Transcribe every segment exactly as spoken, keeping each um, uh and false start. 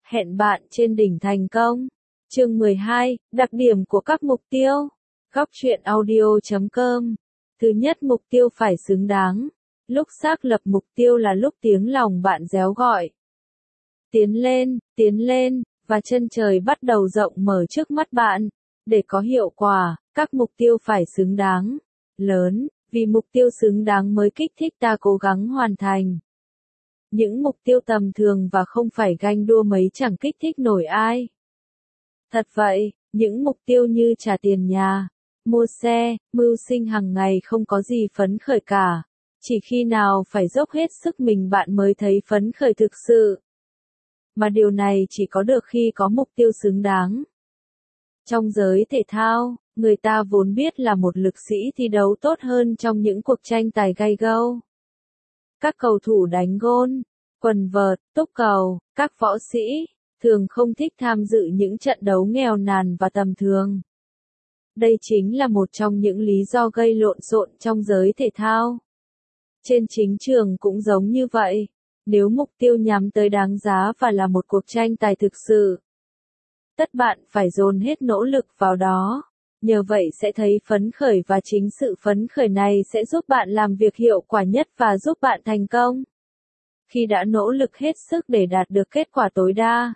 Hẹn bạn trên đỉnh thành công. Chương mười hai, đặc điểm của các mục tiêu. Góc truyện audio chấm com. Thứ nhất, mục tiêu phải xứng đáng. Lúc xác lập mục tiêu là lúc tiếng lòng bạn réo gọi. Tiến lên, tiến lên, và chân trời bắt đầu rộng mở trước mắt bạn. Để có hiệu quả, các mục tiêu phải xứng đáng, lớn, vì mục tiêu xứng đáng mới kích thích ta cố gắng hoàn thành. Những mục tiêu tầm thường và không phải ganh đua mấy chẳng kích thích nổi ai. Thật vậy, những mục tiêu như trả tiền nhà, mua xe, mưu sinh hàng ngày không có gì phấn khởi cả. Chỉ khi nào phải dốc hết sức mình bạn mới thấy phấn khởi thực sự. Mà điều này chỉ có được khi có mục tiêu xứng đáng. Trong giới thể thao, người ta vốn biết là một lực sĩ thi đấu tốt hơn trong những cuộc tranh tài gay go. Các cầu thủ đánh gôn, quần vợt, túc cầu, các võ sĩ, thường không thích tham dự những trận đấu nghèo nàn và tầm thường. Đây chính là một trong những lý do gây lộn xộn trong giới thể thao. Trên chính trường cũng giống như vậy, nếu mục tiêu nhắm tới đáng giá và là một cuộc tranh tài thực sự, tất bạn phải dồn hết nỗ lực vào đó, nhờ vậy sẽ thấy phấn khởi và chính sự phấn khởi này sẽ giúp bạn làm việc hiệu quả nhất và giúp bạn thành công. Khi đã nỗ lực hết sức để đạt được kết quả tối đa,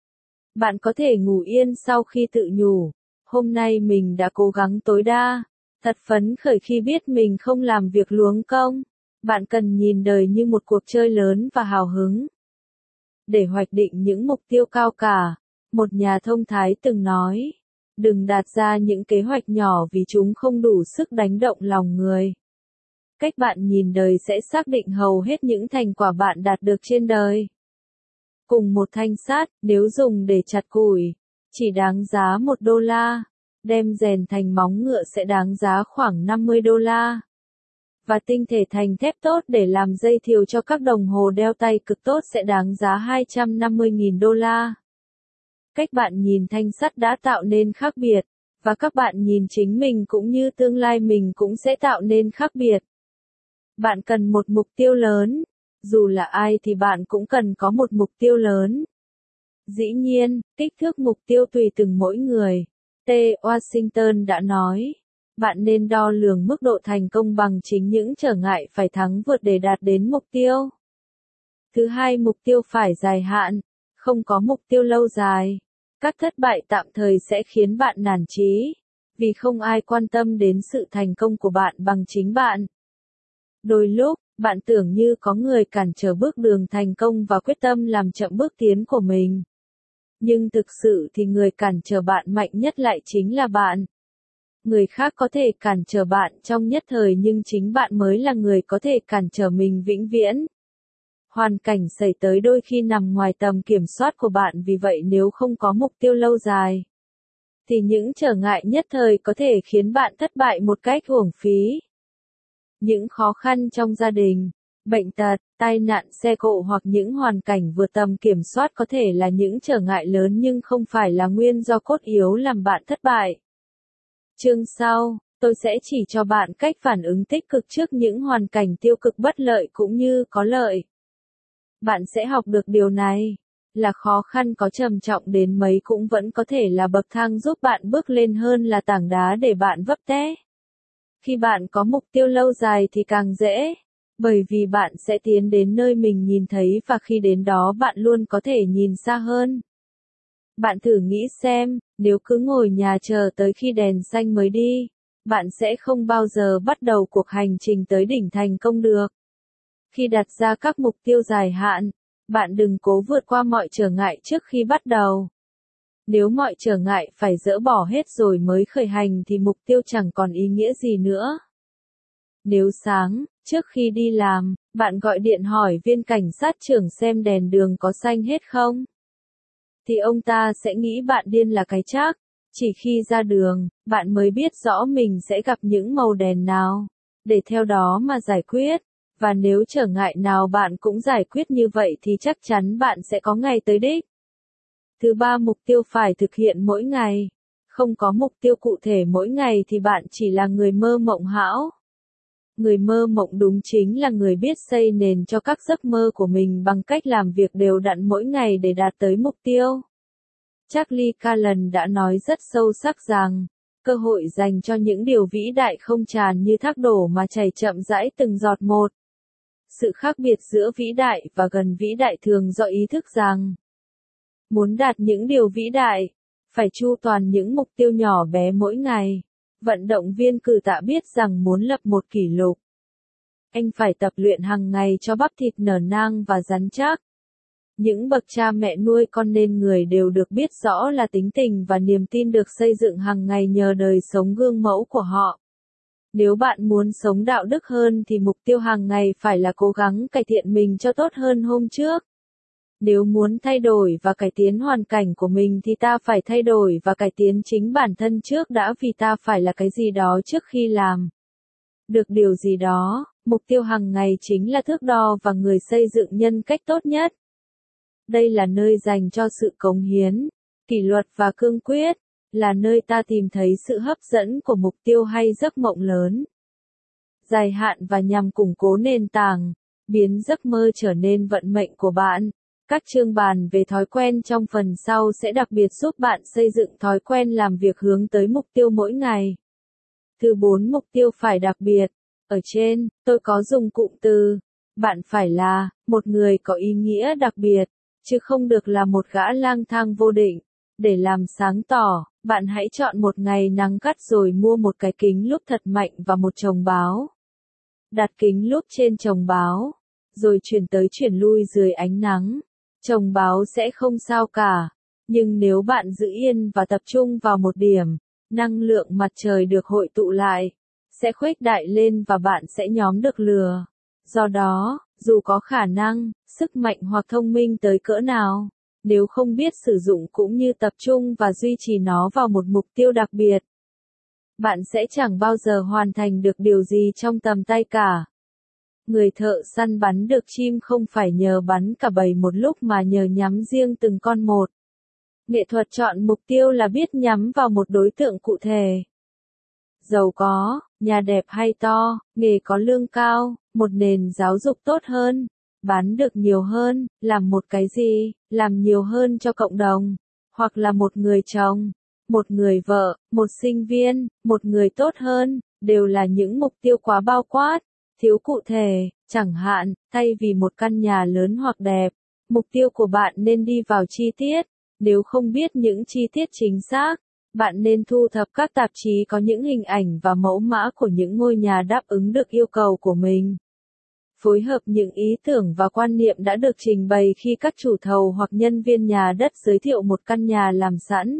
bạn có thể ngủ yên sau khi tự nhủ, hôm nay mình đã cố gắng tối đa, thật phấn khởi khi biết mình không làm việc luống công. Bạn cần nhìn đời như một cuộc chơi lớn và hào hứng. Để hoạch định những mục tiêu cao cả, một nhà thông thái từng nói, đừng đặt ra những kế hoạch nhỏ vì chúng không đủ sức đánh động lòng người. Cách bạn nhìn đời sẽ xác định hầu hết những thành quả bạn đạt được trên đời. Cùng một thanh sắt, nếu dùng để chặt củi, chỉ đáng giá một đô la, đem rèn thành móng ngựa sẽ đáng giá khoảng năm mươi đô la. Và tinh thể thành thép tốt để làm dây thiều cho các đồng hồ đeo tay cực tốt sẽ đáng giá hai trăm năm mươi nghìn đô la. Cách bạn nhìn thanh sắt đã tạo nên khác biệt, và các bạn nhìn chính mình cũng như tương lai mình cũng sẽ tạo nên khác biệt. Bạn cần một mục tiêu lớn, dù là ai thì bạn cũng cần có một mục tiêu lớn. Dĩ nhiên, kích thước mục tiêu tùy từng mỗi người. T. Washington đã nói, bạn nên đo lường mức độ thành công bằng chính những trở ngại phải thắng vượt để đạt đến mục tiêu. Thứ hai, mục tiêu phải dài hạn, không có mục tiêu lâu dài. Các thất bại tạm thời sẽ khiến bạn nản chí, vì không ai quan tâm đến sự thành công của bạn bằng chính bạn. Đôi lúc, bạn tưởng như có người cản trở bước đường thành công và quyết tâm làm chậm bước tiến của mình. Nhưng thực sự thì người cản trở bạn mạnh nhất lại chính là bạn. Người khác có thể cản trở bạn trong nhất thời nhưng chính bạn mới là người có thể cản trở mình vĩnh viễn. Hoàn cảnh xảy tới đôi khi nằm ngoài tầm kiểm soát của bạn, vì vậy nếu không có mục tiêu lâu dài, thì những trở ngại nhất thời có thể khiến bạn thất bại một cách uổng phí. Những khó khăn trong gia đình, bệnh tật, tai nạn xe cộ hoặc những hoàn cảnh vượt tầm kiểm soát có thể là những trở ngại lớn nhưng không phải là nguyên do cốt yếu làm bạn thất bại. Chương sau, tôi sẽ chỉ cho bạn cách phản ứng tích cực trước những hoàn cảnh tiêu cực bất lợi cũng như có lợi. Bạn sẽ học được điều này, là khó khăn có trầm trọng đến mấy cũng vẫn có thể là bậc thang giúp bạn bước lên hơn là tảng đá để bạn vấp té. Khi bạn có mục tiêu lâu dài thì càng dễ, bởi vì bạn sẽ tiến đến nơi mình nhìn thấy và khi đến đó bạn luôn có thể nhìn xa hơn. Bạn thử nghĩ xem, nếu cứ ngồi nhà chờ tới khi đèn xanh mới đi, bạn sẽ không bao giờ bắt đầu cuộc hành trình tới đỉnh thành công được. Khi đặt ra các mục tiêu dài hạn, bạn đừng cố vượt qua mọi trở ngại trước khi bắt đầu. Nếu mọi trở ngại phải dỡ bỏ hết rồi mới khởi hành thì mục tiêu chẳng còn ý nghĩa gì nữa. Nếu sáng, trước khi đi làm, bạn gọi điện hỏi viên cảnh sát trưởng xem đèn đường có xanh hết không, thì ông ta sẽ nghĩ bạn điên là cái chắc. Chỉ khi ra đường, bạn mới biết rõ mình sẽ gặp những màu đèn nào, để theo đó mà giải quyết. Và nếu trở ngại nào bạn cũng giải quyết như vậy thì chắc chắn bạn sẽ có ngày tới đích. Thứ ba, mục tiêu phải thực hiện mỗi ngày. Không có mục tiêu cụ thể mỗi ngày thì bạn chỉ là người mơ mộng hão. Người mơ mộng đúng chính là người biết xây nền cho các giấc mơ của mình bằng cách làm việc đều đặn mỗi ngày để đạt tới mục tiêu. Charlie Callan đã nói rất sâu sắc rằng, cơ hội dành cho những điều vĩ đại không tràn như thác đổ mà chảy chậm rãi từng giọt một. Sự khác biệt giữa vĩ đại và gần vĩ đại thường do ý thức rằng, muốn đạt những điều vĩ đại, phải chu toàn những mục tiêu nhỏ bé mỗi ngày. Vận động viên cử tạ biết rằng muốn lập một kỷ lục, anh phải tập luyện hàng ngày cho bắp thịt nở nang và rắn chắc. Những bậc cha mẹ nuôi con nên người đều được biết rõ là tính tình và niềm tin được xây dựng hàng ngày nhờ đời sống gương mẫu của họ. Nếu bạn muốn sống đạo đức hơn thì mục tiêu hàng ngày phải là cố gắng cải thiện mình cho tốt hơn hôm trước. Nếu muốn thay đổi và cải tiến hoàn cảnh của mình thì ta phải thay đổi và cải tiến chính bản thân trước đã, vì ta phải là cái gì đó trước khi làm được điều gì đó. Mục tiêu hàng ngày chính là thước đo và người xây dựng nhân cách tốt nhất. Đây là nơi dành cho sự cống hiến, kỷ luật và cương quyết, là nơi ta tìm thấy sự hấp dẫn của mục tiêu hay giấc mộng lớn, dài hạn và nhằm củng cố nền tảng, biến giấc mơ trở nên vận mệnh của bạn. Các chương bàn về thói quen trong phần sau sẽ đặc biệt giúp bạn xây dựng thói quen làm việc hướng tới mục tiêu mỗi ngày. Thứ bốn, mục tiêu phải đặc biệt. Ở trên, tôi có dùng cụm từ, bạn phải là một người có ý nghĩa đặc biệt, chứ không được là một gã lang thang vô định. Để làm sáng tỏ, bạn hãy chọn một ngày nắng gắt rồi mua một cái kính lúp thật mạnh và một chồng báo. Đặt kính lúp trên chồng báo, rồi chuyển tới chuyển lui dưới ánh nắng. Chồng báo sẽ không sao cả, nhưng nếu bạn giữ yên và tập trung vào một điểm, năng lượng mặt trời được hội tụ lại, sẽ khuếch đại lên và bạn sẽ nhóm được lửa. Do đó, dù có khả năng, sức mạnh hoặc thông minh tới cỡ nào, nếu không biết sử dụng cũng như tập trung và duy trì nó vào một mục tiêu đặc biệt, bạn sẽ chẳng bao giờ hoàn thành được điều gì trong tầm tay cả. Người thợ săn bắn được chim không phải nhờ bắn cả bầy một lúc mà nhờ nhắm riêng từng con một. Nghệ thuật chọn mục tiêu là biết nhắm vào một đối tượng cụ thể. Giàu có, nhà đẹp hay to, nghề có lương cao, một nền giáo dục tốt hơn, bán được nhiều hơn, làm một cái gì, làm nhiều hơn cho cộng đồng, hoặc là một người chồng, một người vợ, một sinh viên, một người tốt hơn, đều là những mục tiêu quá bao quát, thiếu cụ thể. Chẳng hạn, thay vì một căn nhà lớn hoặc đẹp, mục tiêu của bạn nên đi vào chi tiết. Nếu không biết những chi tiết chính xác, bạn nên thu thập các tạp chí có những hình ảnh và mẫu mã của những ngôi nhà đáp ứng được yêu cầu của mình. Phối hợp những ý tưởng và quan niệm đã được trình bày khi các chủ thầu hoặc nhân viên nhà đất giới thiệu một căn nhà làm sẵn.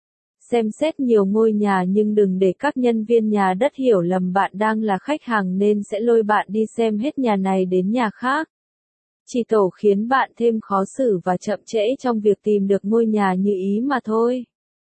Xem xét nhiều ngôi nhà nhưng đừng để các nhân viên nhà đất hiểu lầm bạn đang là khách hàng nên sẽ lôi bạn đi xem hết nhà này đến nhà khác. Chỉ tổ khiến bạn thêm khó xử và chậm trễ trong việc tìm được ngôi nhà như ý mà thôi.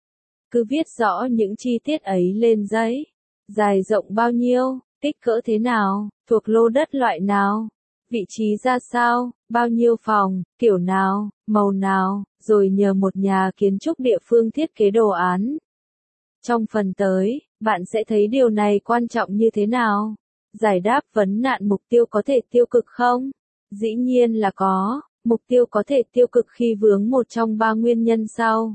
Cứ viết rõ những chi tiết ấy lên giấy. Dài rộng bao nhiêu, kích cỡ thế nào, thuộc lô đất loại nào, vị trí ra sao, bao nhiêu phòng, kiểu nào, màu nào, rồi nhờ một nhà kiến trúc địa phương thiết kế đồ án. Trong phần tới, bạn sẽ thấy điều này quan trọng như thế nào. Giải đáp vấn nạn mục tiêu có thể tiêu cực không? Dĩ nhiên là có, mục tiêu có thể tiêu cực khi vướng một trong ba nguyên nhân sau.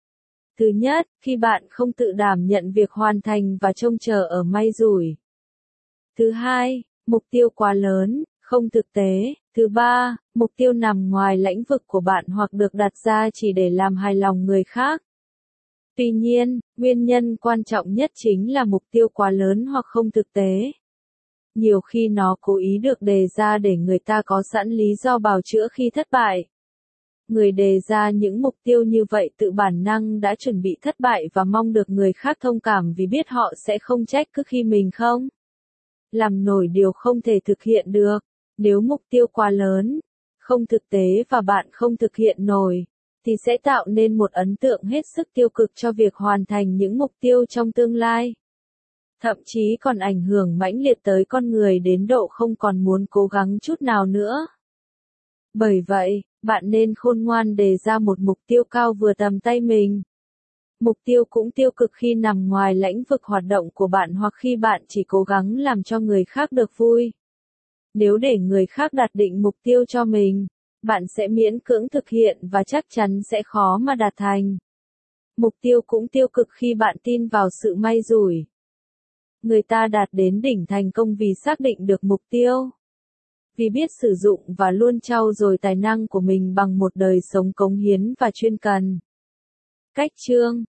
Thứ nhất, khi bạn không tự đảm nhận việc hoàn thành và trông chờ ở may rủi. Thứ hai, mục tiêu quá lớn, không thực tế. Thứ ba, mục tiêu nằm ngoài lãnh vực của bạn hoặc được đặt ra chỉ để làm hài lòng người khác. Tuy nhiên, nguyên nhân quan trọng nhất chính là mục tiêu quá lớn hoặc không thực tế. Nhiều khi nó cố ý được đề ra để người ta có sẵn lý do bào chữa khi thất bại. Người đề ra những mục tiêu như vậy tự bản năng đã chuẩn bị thất bại và mong được người khác thông cảm vì biết họ sẽ không trách cứ khi mình không làm nổi điều không thể thực hiện được. Nếu mục tiêu quá lớn, không thực tế và bạn không thực hiện nổi, thì sẽ tạo nên một ấn tượng hết sức tiêu cực cho việc hoàn thành những mục tiêu trong tương lai. Thậm chí còn ảnh hưởng mãnh liệt tới con người đến độ không còn muốn cố gắng chút nào nữa. Bởi vậy, bạn nên khôn ngoan đề ra một mục tiêu cao vừa tầm tay mình. Mục tiêu cũng tiêu cực khi nằm ngoài lãnh vực hoạt động của bạn hoặc khi bạn chỉ cố gắng làm cho người khác được vui. Nếu để người khác đặt định mục tiêu cho mình, bạn sẽ miễn cưỡng thực hiện và chắc chắn sẽ khó mà đạt thành. Mục tiêu cũng tiêu cực khi bạn tin vào sự may rủi. Người ta đạt đến đỉnh thành công vì xác định được mục tiêu, vì biết sử dụng và luôn trau dồi tài năng của mình bằng một đời sống cống hiến và chuyên cần. Cách chương